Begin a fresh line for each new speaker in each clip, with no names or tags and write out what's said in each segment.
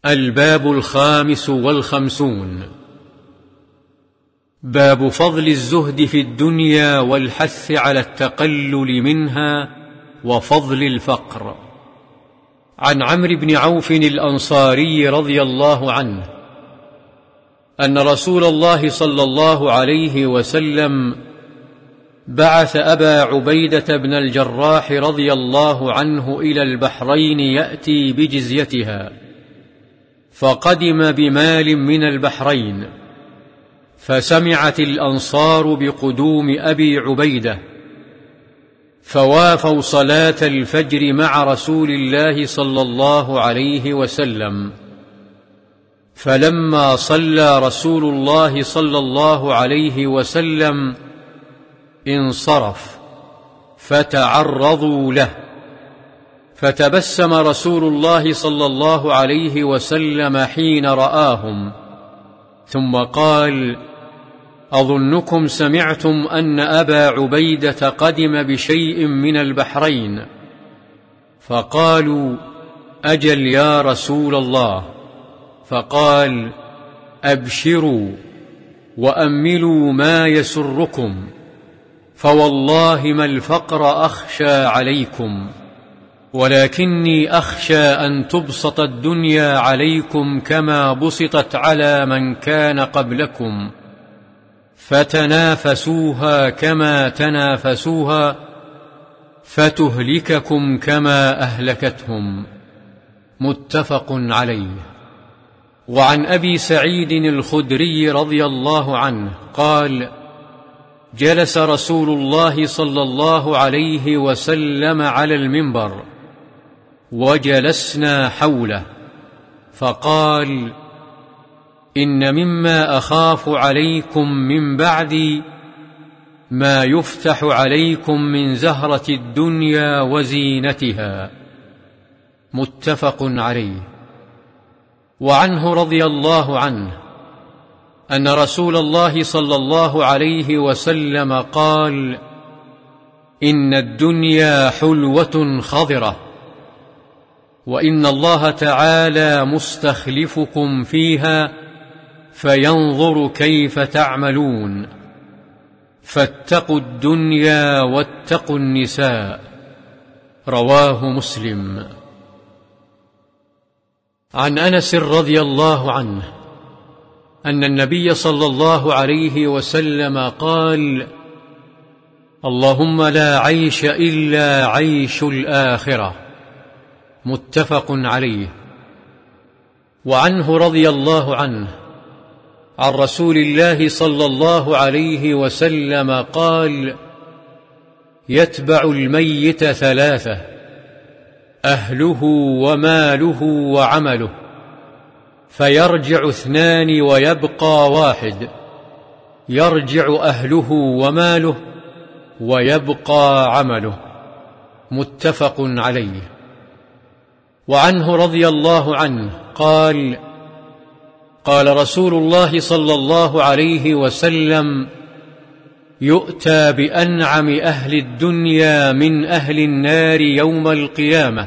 الباب 55. باب فضل الزهد في الدنيا والحث على التقلل منها وفضل الفقر. عن عمرو بن عوف الأنصاري رضي الله عنه أن رسول الله صلى الله عليه وسلم بعث أبا عبيدة بن الجراح رضي الله عنه إلى البحرين يأتي بجزيتها، فقدم بمال من البحرين، فسمعت الأنصار بقدوم أبي عبيدة، فوافوا صلاة الفجر مع رسول الله صلى الله عليه وسلم، فلما صلى رسول الله صلى الله عليه وسلم انصرف فتعرضوا له، فتبسم رسول الله صلى الله عليه وسلم حين رآهم، ثم قال: أظنكم سمعتم أن أبا عبيدة قدم بشيء من البحرين؟ فقالوا: أجل يا رسول الله. فقال: أبشروا وأملوا ما يسركم، فوالله ما الفقر أخشى عليكم، ولكني أخشى أن تبسط الدنيا عليكم كما بسطت على من كان قبلكم، فتنافسوها كما تنافسوها، فتهلككم كما أهلكتهم. متفق عليه. وعن أبي سعيد الخدري رضي الله عنه قال: جلس رسول الله صلى الله عليه وسلم على المنبر، وجلسنا حوله، فقال: إن مما أخاف عليكم من بعدي ما يفتح عليكم من زهرة الدنيا وزينتها. متفق عليه. وعنه رضي الله عنه أن رسول الله صلى الله عليه وسلم قال: إن الدنيا حلوة خضرة، وإن الله تعالى مستخلفكم فيها فينظر كيف تعملون، فاتقوا الدنيا واتقوا النساء. رواه مسلم. عن أنس رضي الله عنه أن النبي صلى الله عليه وسلم قال: اللهم لا عيش إلا عيش الآخرة. متفق عليه. وعنه رضي الله عنه عن رسول الله صلى الله عليه وسلم قال: يتبع الميت ثلاثة: أهله وماله وعمله، فيرجع اثنان ويبقى واحد، يرجع أهله وماله ويبقى عمله. متفق عليه. وعنه رضي الله عنه قال: قال رسول الله صلى الله عليه وسلم: يؤتى بأنعم أهل الدنيا من أهل النار يوم القيامة،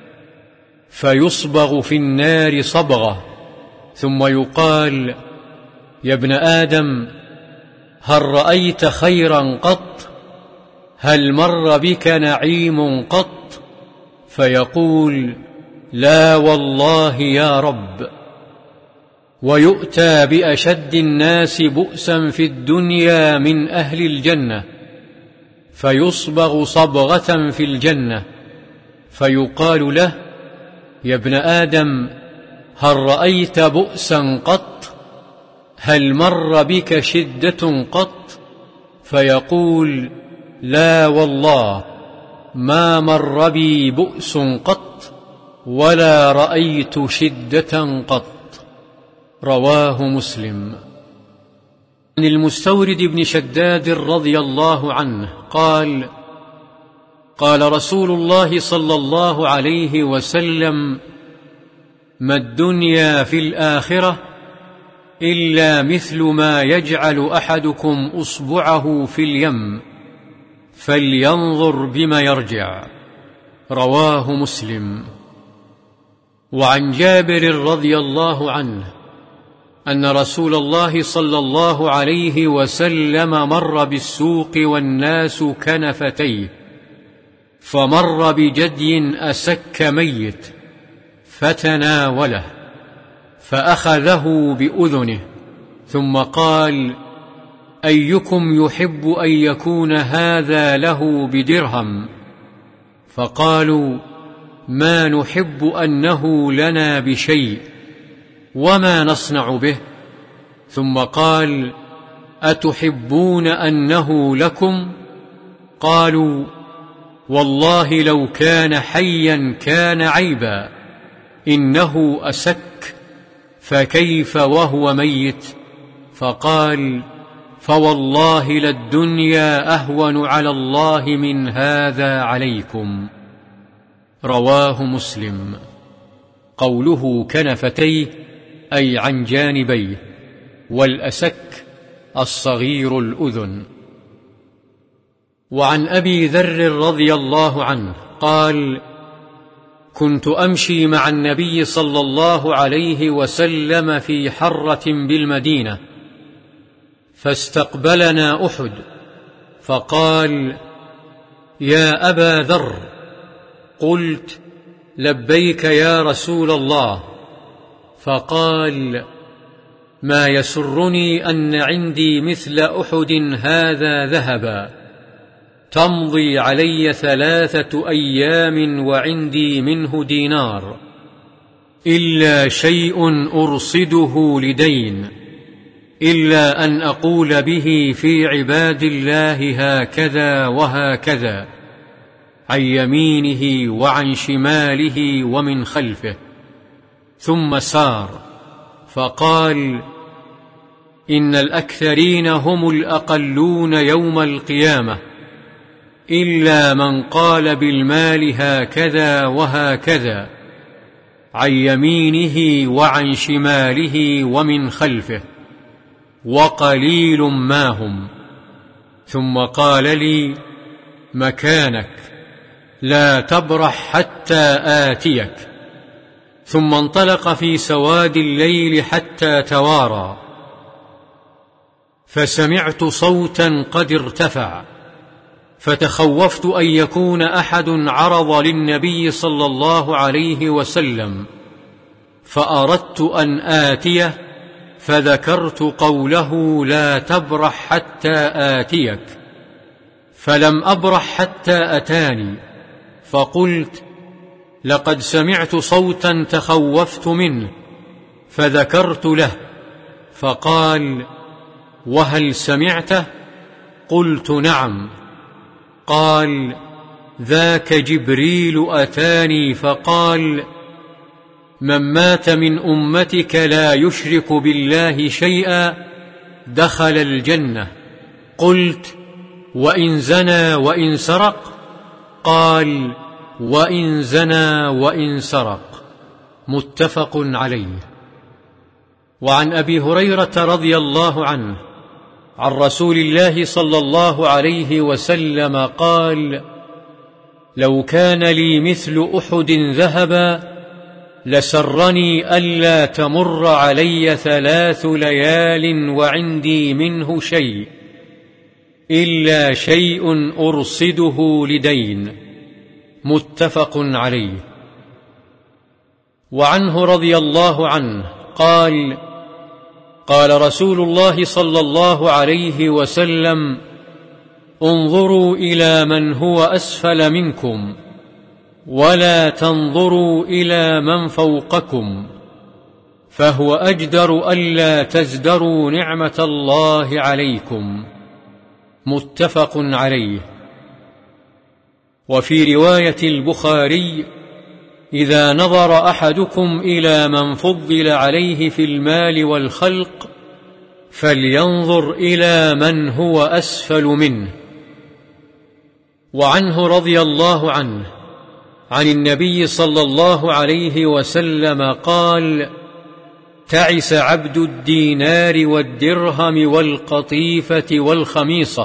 فيصبغ في النار صبغة، ثم يقال: يا ابن آدم، هل رأيت خيرا قط؟ هل مر بك نعيم قط؟ فيقول: لا والله يا رب. ويؤتى بأشد الناس بؤسا في الدنيا من أهل الجنة، فيصبغ صبغة في الجنة، فيقال له: يا ابن آدم، هل رأيت بؤسا قط؟ هل مر بك شدة قط؟ فيقول: لا والله، ما مر بي بؤس قط، ولا رأيت شدة قط. رواه مسلم. عن المستورد بن شداد رضي الله عنه قال: قال رسول الله صلى الله عليه وسلم: ما الدنيا في الآخرة إلا مثل ما يجعل أحدكم أصبعه في اليم، فلينظر بما يرجع. رواه مسلم. وعن جابر رضي الله عنه أن رسول الله صلى الله عليه وسلم مر بالسوق والناس كنفتيه، فمر بجدي أسك ميت فتناوله فأخذه بأذنه، ثم قال: أيكم يحب أن يكون هذا له بدرهم؟ فقالوا: ما نحب أنه لنا بشيء، وما نصنع به؟ ثم قال: أتحبون أنه لكم؟ قالوا: والله لو كان حيا كان عيبا، إنه أسك، فكيف وهو ميت؟ فقال: فوالله للدنيا أهون على الله من هذا عليكم. رواه مسلم. قوله كنفتيه أي عن جانبيه، والأسك الصغير الأذن. وعن أبي ذر رضي الله عنه قال: كنت أمشي مع النبي صلى الله عليه وسلم في حرة بالمدينة، فاستقبلنا أحد، فقال: يا أبا ذر. قلت: لبيك يا رسول الله. فقال: ما يسرني أن عندي مثل أحد هذا ذهبا، تمضي علي 3 أيام وعندي منه دينار، إلا شيء أرصده لدين، إلا أن أقول به في عباد الله هكذا وهكذا، عن يمينه وعن شماله ومن خلفه. ثم سار فقال: إن الأكثرين هم الأقلون يوم القيامة، إلا من قال بالمال هكذا وهكذا، عن يمينه وعن شماله ومن خلفه، وقليل ما هم. ثم قال لي: مكانك، لا تبرح حتى آتيك. ثم انطلق في سواد الليل حتى توارى، فسمعت صوتا قد ارتفع، فتخوفت أن يكون أحد عرض للنبي صلى الله عليه وسلم، فأردت أن آتيه، فذكرت قوله: لا تبرح حتى آتيك، فلم أبرح حتى أتاني، فقلت: لقد سمعت صوتا تخوفت منه، فذكرت له، فقال: وهل سمعته؟ قلت: نعم. قال: ذاك جبريل أتاني فقال: من مات من أمتك لا يشرك بالله شيئا دخل الجنة. قلت: وإن زنى وإن سرق؟ قال: وإن زنى وإن سرق. متفق عليه. وعن أبي هريرة رضي الله عنه عن رسول الله صلى الله عليه وسلم قال: لو كان لي مثل أحد ذهبا لسرني ألا تمر علي 3 ليال وعندي منه شيء، إلا شيء أرصده لدين. متفق عليه. وعنه رضي الله عنه قال: قال رسول الله صلى الله عليه وسلم: انظروا إلى من هو أسفل منكم، ولا تنظروا إلى من فوقكم، فهو أجدر ألا تزدروا نعمة الله عليكم. متفق عليه. وفي رواية البخاري: إذا نظر أحدكم إلى من فضل عليه في المال والخلق فلينظر إلى من هو أسفل منه. وعنه رضي الله عنه عن النبي صلى الله عليه وسلم قال: تعس عبد الدينار والدرهم والقطيفة والخميصة،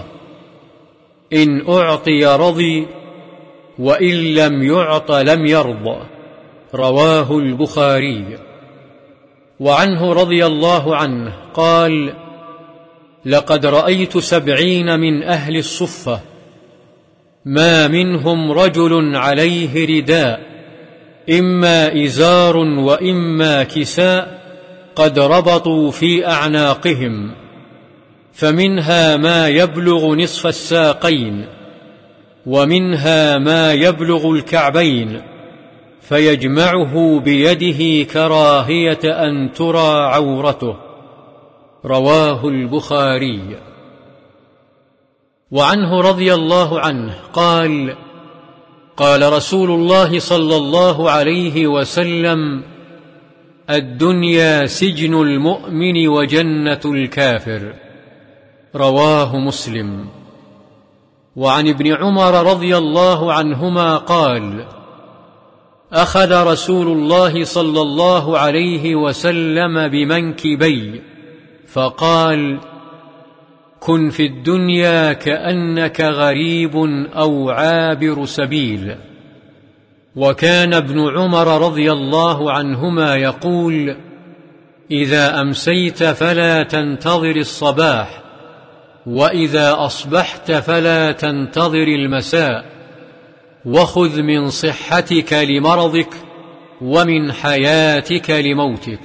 إن أعطي رضي، وإن لم يعط لم يرضى. رواه البخاري. وعنه رضي الله عنه قال: لقد رأيت 70 من أهل الصفة ما منهم رجل عليه رداء، إما إزار وإما كساء، قد ربطوا في أعناقهم، فمنها ما يبلغ نصف الساقين، ومنها ما يبلغ الكعبين، فيجمعه بيده كراهية أن ترى عورته. رواه البخاري. وعنه رضي الله عنه قال: قال رسول الله صلى الله عليه وسلم: الدنيا سجن المؤمن وجنة الكافر. رواه مسلم. وعن ابن عمر رضي الله عنهما قال: أخذ رسول الله صلى الله عليه وسلم بمنكبي فقال: كن في الدنيا كأنك غريب أو عابر سبيل. وكان ابن عمر رضي الله عنهما يقول: إذا أمسيت فلا تنتظر الصباح، وإذا أصبحت فلا تنتظر المساء، وخذ من صحتك لمرضك ومن حياتك لموتك.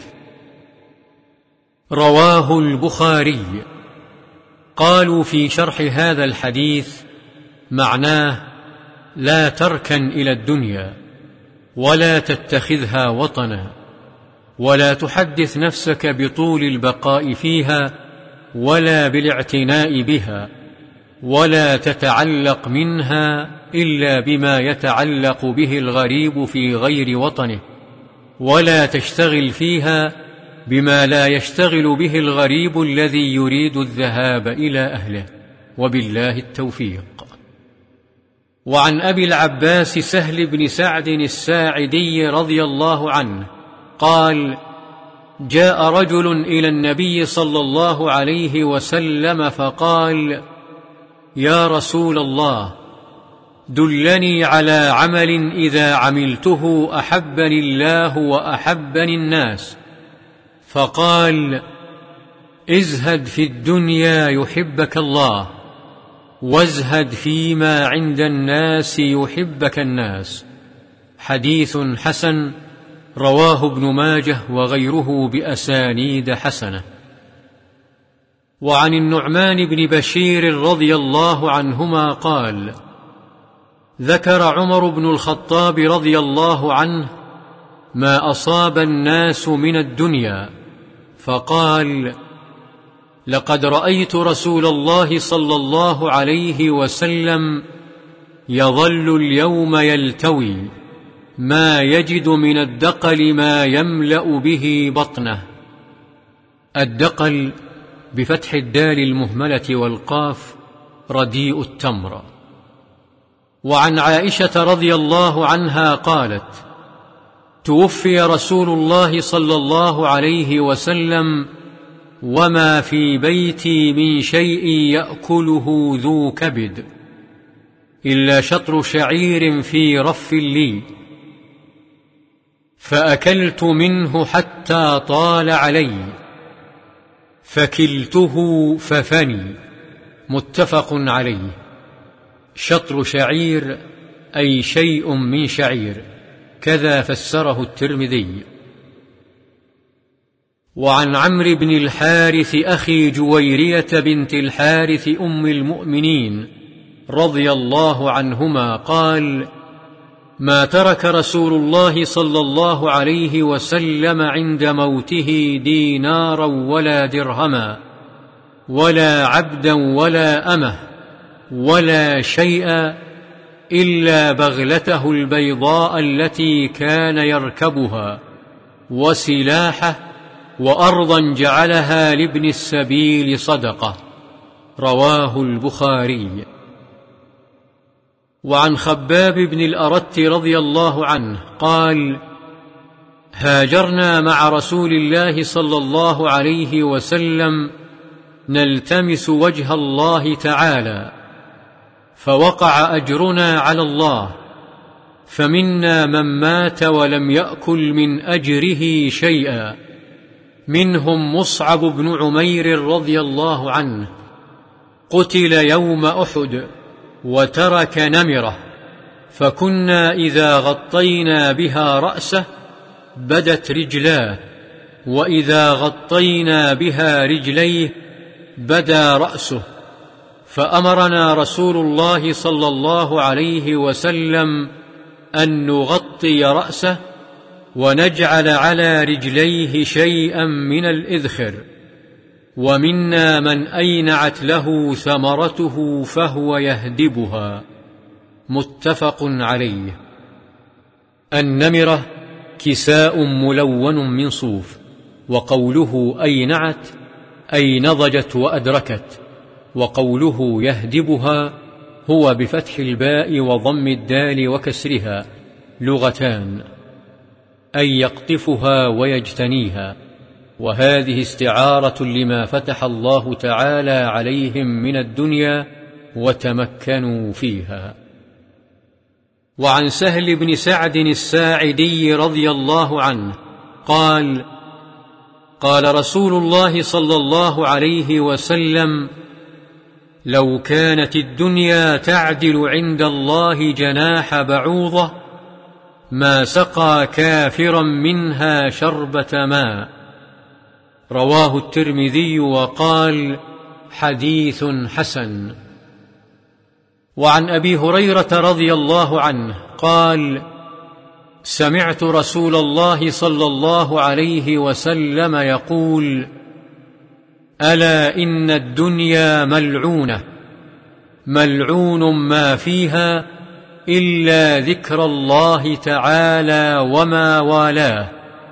رواه البخاري. قالوا في شرح هذا الحديث معناه: لا تركن إلى الدنيا، ولا تتخذها وطنا، ولا تحدث نفسك بطول البقاء فيها ولا بالاعتناء بها، ولا تتعلق منها إلا بما يتعلق به الغريب في غير وطنه، ولا تشتغل فيها بما لا يشتغل به الغريب الذي يريد الذهاب إلى أهله. وبالله التوفيق. وعن أبي العباس سهل بن سعد الساعدي رضي الله عنه قال: جاء رجل إلى النبي صلى الله عليه وسلم فقال: يا رسول الله، دلني على عمل إذا عملته أحبني الله وأحبني الناس. فقال: ازهد في الدنيا يحبك الله، وازهد فيما عند الناس يحبك الناس. حديث حسن، رواه ابن ماجه وغيره بأسانيد حسنة. وعن النعمان بن بشير رضي الله عنهما قال: ذكر عمر بن الخطاب رضي الله عنه ما أصاب الناس من الدنيا، فقال: لقد رأيت رسول الله صلى الله عليه وسلم يظل اليوم يلتوي، ما يجد من الدقل ما يملأ به بطنه. الدقل بفتح الدال المهملة والقاف، رديء التمر. وعن عائشة رضي الله عنها قالت: توفي رسول الله صلى الله عليه وسلم وما في بيتي من شيء يأكله ذو كبد إلا شطر شعير في رف لي، فأكلت منه حتى طال علي، فكلته ففني. متفق عليه. شطر شعير أي شيء من شعير، كذا فسره الترمذي. وعن عمرو بن الحارث أخي جويرية بنت الحارث أم المؤمنين رضي الله عنهما قال: ما ترك رسول الله صلى الله عليه وسلم عند موته دينارا ولا درهما ولا عبدا ولا أمه ولا شيئا إلا بغلته البيضاء التي كان يركبها، وسلاحه، وأرضا جعلها لابن السبيل صدقة. رواه البخاري. وعن خباب بن الأرت رضي الله عنه قال: هاجرنا مع رسول الله صلى الله عليه وسلم نلتمس وجه الله تعالى، فوقع أجرنا على الله، فمنا من مات ولم يأكل من أجره شيئا، منهم مصعب بن عمير رضي الله عنه، قتل يوم أحد وترك نمرة، فكنا إذا غطينا بها رأسه بدت رجلاه، وإذا غطينا بها رجليه بدا رأسه، فأمرنا رسول الله صلى الله عليه وسلم أن نغطي رأسه ونجعل على رجليه شيئا من الإذخر، ومنا من أينعت له ثمرته فهو يهدبها. متفق عليه. النمرة كساء ملون من صوف، وقوله أينعت أي نضجت وأدركت، وقوله يهدبها هو بفتح الباء وضم الدال وكسرها، لغتان، أي يقطفها ويجتنيها، وهذه استعارة لما فتح الله تعالى عليهم من الدنيا وتمكنوا فيها. وعن سهل بن سعد الساعدي رضي الله عنه قال: قال رسول الله صلى الله عليه وسلم: لو كانت الدنيا تعدل عند الله جناح بعوضة ما سقى كافرا منها شربة ماء. رواه الترمذي وقال: حديث حسن. وعن أبي هريرة رضي الله عنه قال: سمعت رسول الله صلى الله عليه وسلم يقول: ألا إن الدنيا ملعونة، ملعون ما فيها إلا ذكر الله تعالى وما والاه،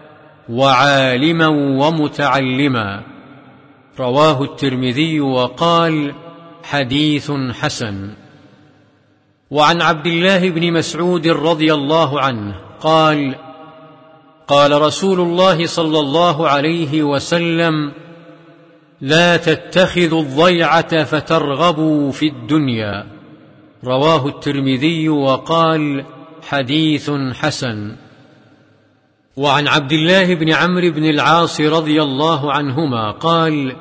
وعالما ومتعلما. رواه الترمذي وقال: حديث حسن. وعن عبد الله بن مسعود رضي الله عنه قال: قال رسول الله صلى الله عليه وسلم: لا تتخذوا الضيعة فترغبوا في الدنيا. رواه الترمذي وقال: حديث حسن. وعن عبد الله بن عمرو بن العاص رضي الله عنهما قال: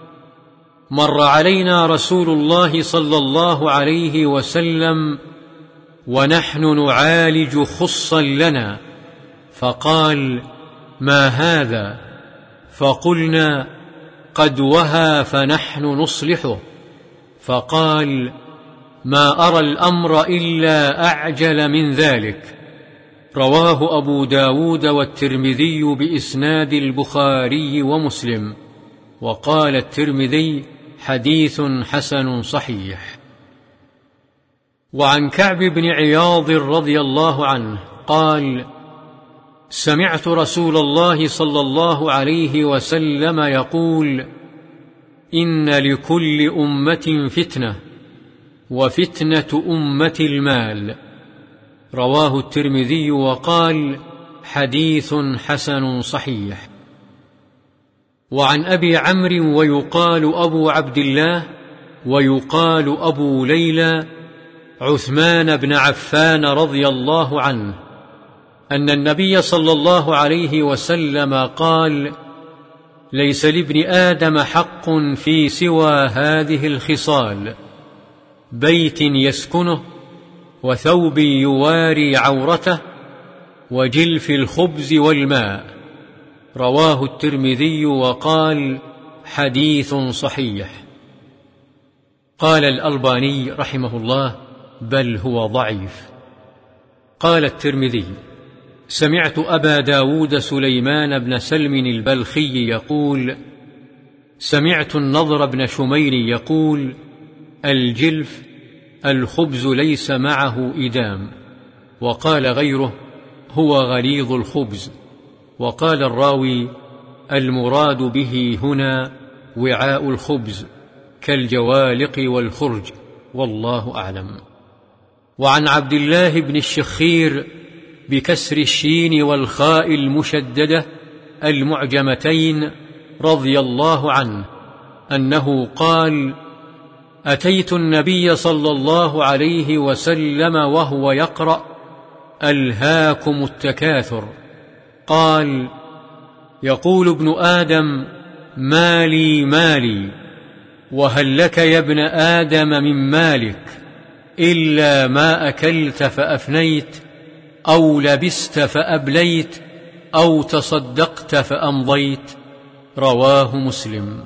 مر علينا رسول الله صلى الله عليه وسلم ونحن نعالج خصا لنا، فقال: ما هذا؟ فقلنا: قد وهى فنحن نصلحه. فقال: ما أرى الأمر إلا أعجل من ذلك. رواه أبو داود والترمذي بإسناد البخاري ومسلم، وقال الترمذي: حديث حسن صحيح. وعن كعب بن عياض رضي الله عنه قال: سمعت رسول الله صلى الله عليه وسلم يقول: إن لكل أمة فتنة، وفتنة أمة المال. رواه الترمذي وقال: حديث حسن صحيح. وعن أبي عمرو ويقال أبو عبد الله ويقال أبو ليلى عثمان بن عفان رضي الله عنه أن النبي صلى الله عليه وسلم قال: ليس لابن آدم حق في سوى هذه الخصال: بيت يسكنه، وثوب يواري عورته، وجلف الخبز والماء. رواه الترمذي وقال: حديث صحيح. قال الألباني رحمه الله: بل هو ضعيف. قال الترمذي: سمعت أبا داود سليمان بن سلم البلخي يقول: سمعت النضر بن شمير يقول: الجلف الخبز ليس معه إدام. وقال غيره: هو غليظ الخبز. وقال الراوي: المراد به هنا وعاء الخبز كالجوالق والخرج، والله أعلم. وعن عبد الله بن الشخير بكسر الشين والخاء المشددة المعجمتين رضي الله عنه أنه قال: أتيت النبي صلى الله عليه وسلم وهو يقرأ: ألهاكم التكاثر. قال: يقول ابن آدم: مالي مالي، وهل لك يا ابن آدم من مالك إلا ما أكلت فأفنيت، أو لبست فأبليت، أو تصدقت فأمضيت؟ رواه مسلم.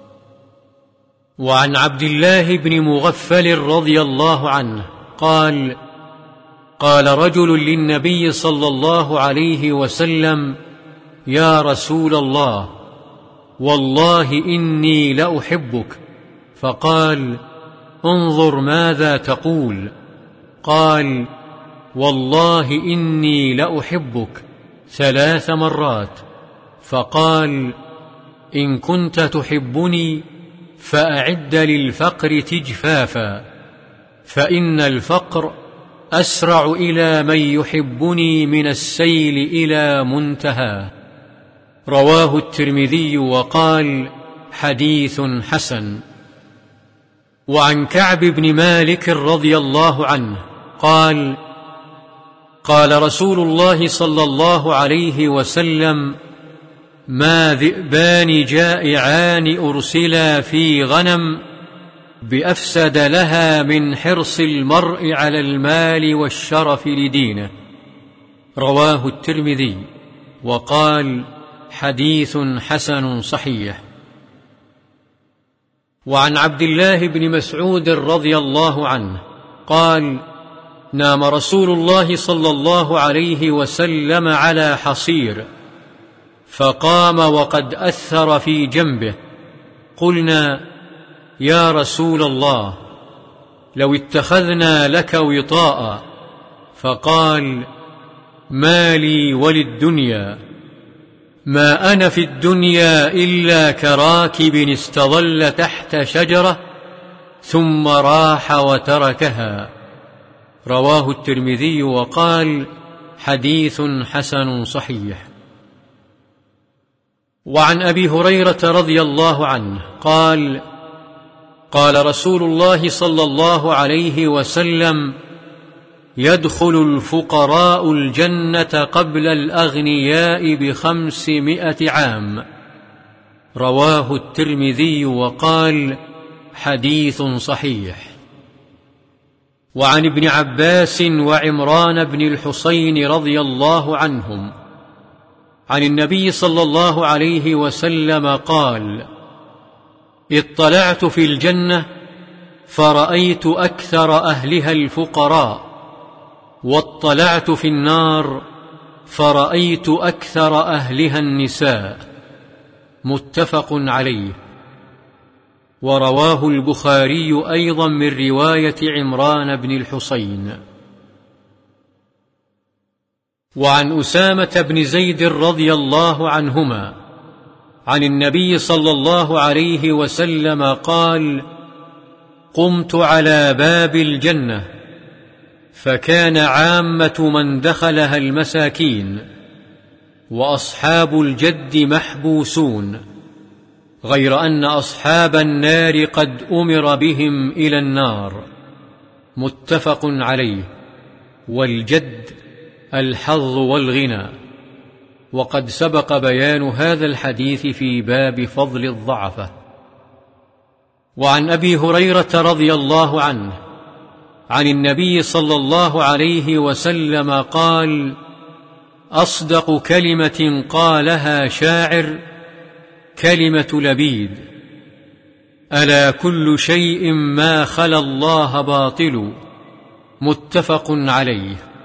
وعن عبد الله بن مغفل رضي الله عنه قال: قال رجل للنبي صلى الله عليه وسلم: يا رسول الله، والله إني لأحبك. فقال: انظر ماذا تقول. قال: والله إني لأحبك 3 مرات. فقال: إن كنت تحبني فأعد للفقر تجفافا، فإن الفقر أسرع إلى من يحبني من السيل إلى منتهى. رواه الترمذي وقال: حديث حسن. وعن كعب بن مالك رضي الله عنه قال: قال رسول الله صلى الله عليه وسلم: ما ذئبان جائعان أرسلا في غنم بأفسد لها من حرص المرء على المال والشرف لدينه. رواه الترمذي وقال: حديث حسن صحيح. وعن عبد الله بن مسعود رضي الله عنه قال: نام رسول الله صلى الله عليه وسلم على حصير، فقام وقد أثر في جنبه. قلنا: يا رسول الله، لو اتخذنا لك وطاء. فقال: ما لي وللدنيا، ما أنا في الدنيا إلا كراكب استظل تحت شجرة ثم راح وتركها. رواه الترمذي وقال: حديث حسن صحيح. وعن أبي هريرة رضي الله عنه قال: قال رسول الله صلى الله عليه وسلم: يدخل الفقراء الجنة قبل الأغنياء ب500 عام. رواه الترمذي وقال: حديث صحيح. وعن ابن عباس وعمران بن الحصين رضي الله عنهم عن النبي صلى الله عليه وسلم قال: اطلعت في الجنة فرأيت أكثر أهلها الفقراء، واطلعت في النار فرأيت أكثر أهلها النساء. متفق عليه. ورواه البخاري أيضا من رواية عمران بن الحصين. وعن أسامة بن زيد رضي الله عنهما عن النبي صلى الله عليه وسلم قال: قمت على باب الجنة، فكان عامة من دخلها المساكين، وأصحاب الجد محبوسون، غير أن أصحاب النار قد أمر بهم إلى النار. متفق عليه. والجد الحظ والغنى. وقد سبق بيان هذا الحديث في باب فضل الضعفة. وعن أبي هريرة رضي الله عنه عن النبي صلى الله عليه وسلم قال: أصدق كلمة قالها شاعر كلمة لبيد: ألا كل شيء ما خلا الله باطل. متفق عليه.